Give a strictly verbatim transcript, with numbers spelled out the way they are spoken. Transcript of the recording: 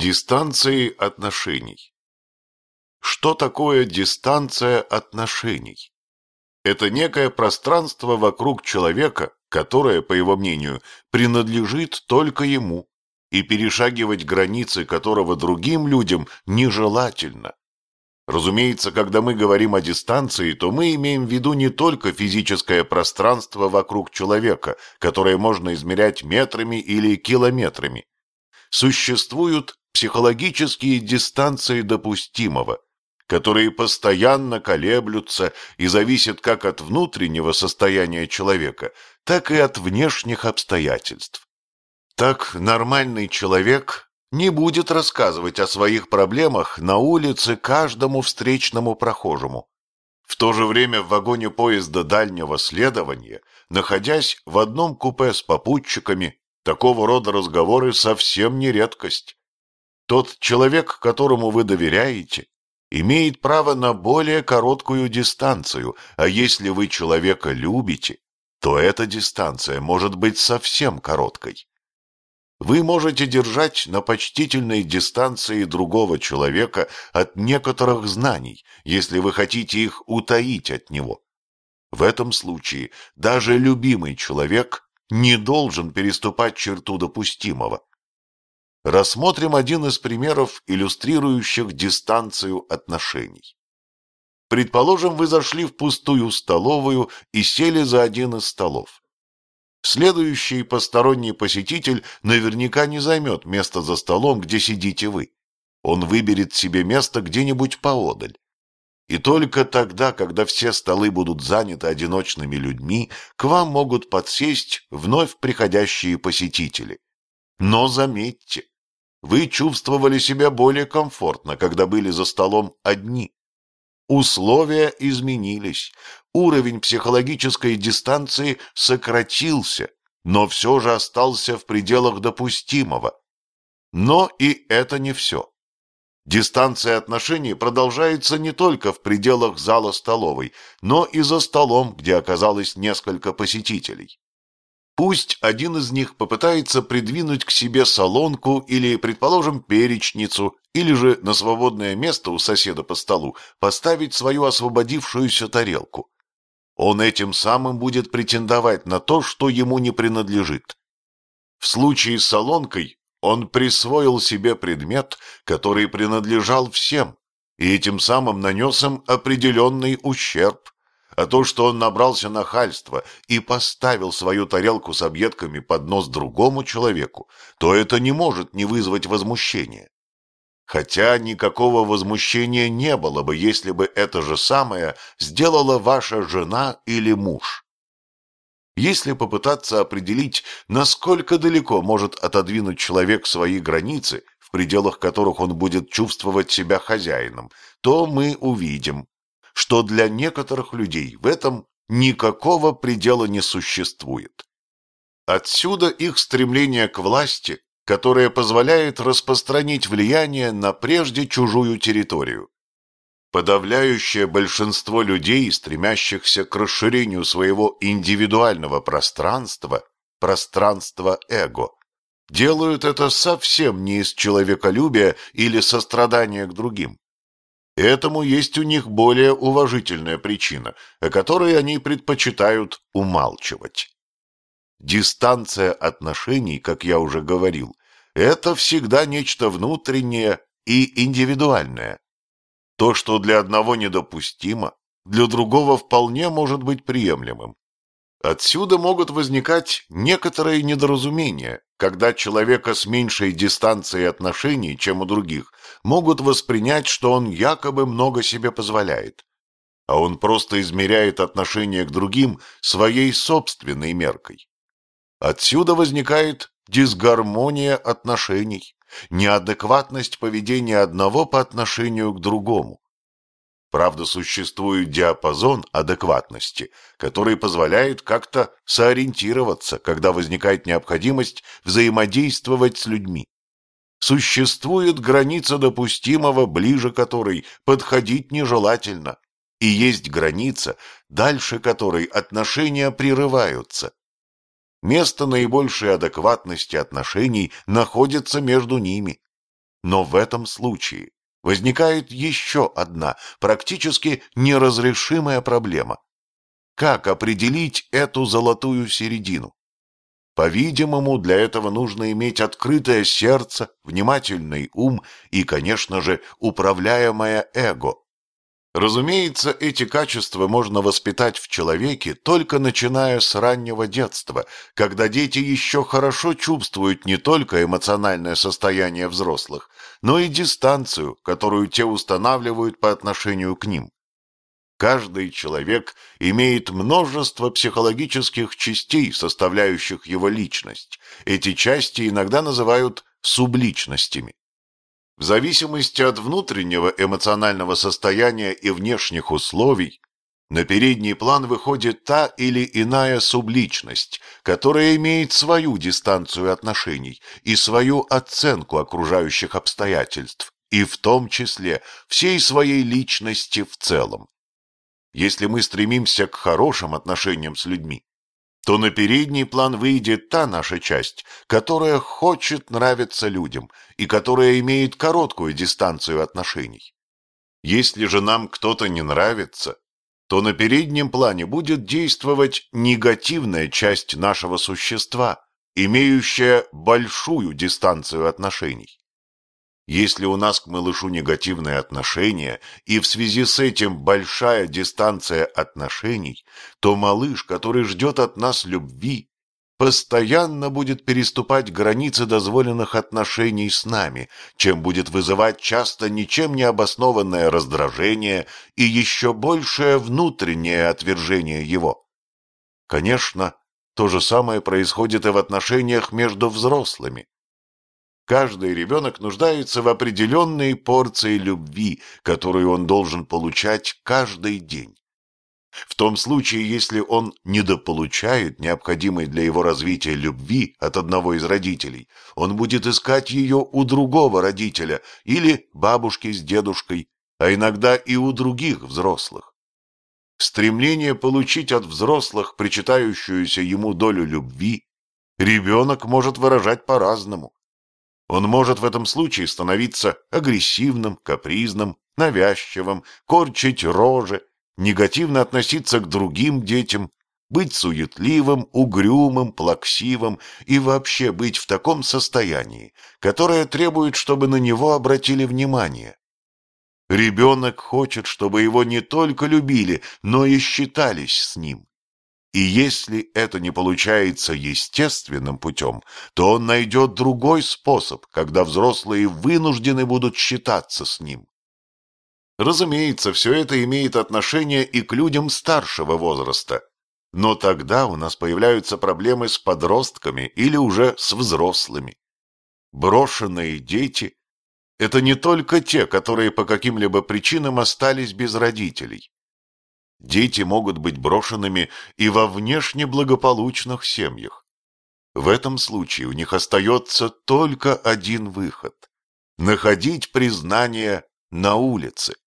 Дистанции отношений. Что такое дистанция отношений? Это некое пространство вокруг человека, которое, по его мнению, принадлежит только ему, и перешагивать границы которого другим людям нежелательно. Разумеется, когда мы говорим о дистанции, то мы имеем в виду не только физическое пространство вокруг человека, которое можно измерять метрами или километрами. Существуют психологические дистанции допустимого, которые постоянно колеблются и зависят как от внутреннего состояния человека, так и от внешних обстоятельств. Так нормальный человек не будет рассказывать о своих проблемах на улице каждому встречному прохожему. В то же время в вагоне поезда дальнего следования, находясь в одном купе с попутчиками, такого рода разговоры совсем не редкость. Тот человек, которому вы доверяете, имеет право на более короткую дистанцию, а если вы человека любите, то эта дистанция может быть совсем короткой. Вы можете держать на почтительной дистанции другого человека от некоторых знаний, если вы хотите их утаить от него. В этом случае даже любимый человек не должен переступать черту допустимого. Рассмотрим один из примеров, иллюстрирующих дистанцию отношений. Предположим, вы зашли в пустую столовую и сели за один из столов. Следующий посторонний посетитель наверняка не займет место за столом, где сидите вы. Он выберет себе место где-нибудь поодаль. И только тогда, когда все столы будут заняты одиночными людьми, к вам могут подсесть вновь приходящие посетители. Но заметьте, вы чувствовали себя более комфортно, когда были за столом одни. Условия изменились, уровень психологической дистанции сократился, но все же остался в пределах допустимого. Но и это не все. Дистанция отношений продолжается не только в пределах зала столовой, но и за столом, где оказалось несколько посетителей. Пусть один из них попытается придвинуть к себе солонку или, предположим, перечницу, или же на свободное место у соседа по столу поставить свою освободившуюся тарелку. Он этим самым будет претендовать на то, что ему не принадлежит. В случае с солонкой он присвоил себе предмет, который принадлежал всем, и этим самым нанес им определенный ущерб. А то, что он набрался нахальства и поставил свою тарелку с объедками под нос другому человеку, то это не может не вызвать возмущения. Хотя никакого возмущения не было бы, если бы это же самое сделала ваша жена или муж. Если попытаться определить, насколько далеко может отодвинуть человек свои границы, в пределах которых он будет чувствовать себя хозяином, то мы увидим, что для некоторых людей в этом никакого предела не существует. Отсюда их стремление к власти, которое позволяет распространить влияние на прежде чужую территорию. Подавляющее большинство людей, стремящихся к расширению своего индивидуального пространства, пространства эго, делают это совсем не из человеколюбия или сострадания к другим. Этому есть у них более уважительная причина, о которой они предпочитают умалчивать. Дистанция отношений, как я уже говорил, это всегда нечто внутреннее и индивидуальное. То, что для одного недопустимо, для другого вполне может быть приемлемым. Отсюда могут возникать некоторые недоразумения, когда человека с меньшей дистанцией отношений, чем у других, могут воспринять, что он якобы много себе позволяет, а он просто измеряет отношение к другим своей собственной меркой. Отсюда возникает дисгармония отношений, неадекватность поведения одного по отношению к другому. Правда, существует диапазон адекватности, который позволяет как-то сориентироваться, когда возникает необходимость взаимодействовать с людьми. Существует граница допустимого, ближе которой подходить нежелательно, и есть граница, дальше которой отношения прерываются. Место наибольшей адекватности отношений находится между ними. Но в этом случае возникает еще одна практически неразрешимая проблема. Как определить эту золотую середину? По-видимому, для этого нужно иметь открытое сердце, внимательный ум и, конечно же, управляемое эго. Разумеется, эти качества можно воспитать в человеке только начиная с раннего детства, когда дети еще хорошо чувствуют не только эмоциональное состояние взрослых, но и дистанцию, которую те устанавливают по отношению к ним. Каждый человек имеет множество психологических частей, составляющих его личность. Эти части иногда называют субличностями. В зависимости от внутреннего эмоционального состояния и внешних условий, на передний план выходит та или иная субличность, которая имеет свою дистанцию отношений и свою оценку окружающих обстоятельств, и в том числе всей своей личности в целом. Если мы стремимся к хорошим отношениям с людьми, то на передний план выйдет та наша часть, которая хочет нравиться людям и которая имеет короткую дистанцию отношений. Если же нам кто-то не нравится, то на переднем плане будет действовать негативная часть нашего существа, имеющая большую дистанцию отношений. Если у нас к малышу негативные отношения и в связи с этим большая дистанция отношений, то малыш, который ждет от нас любви, постоянно будет переступать границы дозволенных отношений с нами, чем будет вызывать часто ничем не обоснованное раздражение и еще большее внутреннее отвержение его. Конечно, то же самое происходит и в отношениях между взрослыми. Каждый ребенок нуждается в определенной порции любви, которую он должен получать каждый день. В том случае, если он недополучает необходимой для его развития любви от одного из родителей, он будет искать ее у другого родителя или бабушки с дедушкой, а иногда и у других взрослых. Стремление получить от взрослых причитающуюся ему долю любви ребенок может выражать по-разному. Он может в этом случае становиться агрессивным, капризным, навязчивым, корчить рожи, негативно относиться к другим детям, быть суетливым, угрюмым, плаксивым и вообще быть в таком состоянии, которое требует, чтобы на него обратили внимание. Ребенок хочет, чтобы его не только любили, но и считались с ним. И если это не получается естественным путем, то он найдет другой способ, когда взрослые вынуждены будут считаться с ним. Разумеется, все это имеет отношение и к людям старшего возраста, но тогда у нас появляются проблемы с подростками или уже с взрослыми. Брошенные дети – это не только те, которые по каким-либо причинам остались без родителей. Дети могут быть брошенными и во внешне благополучных семьях. В этом случае у них остается только один выход – находить признание на улице.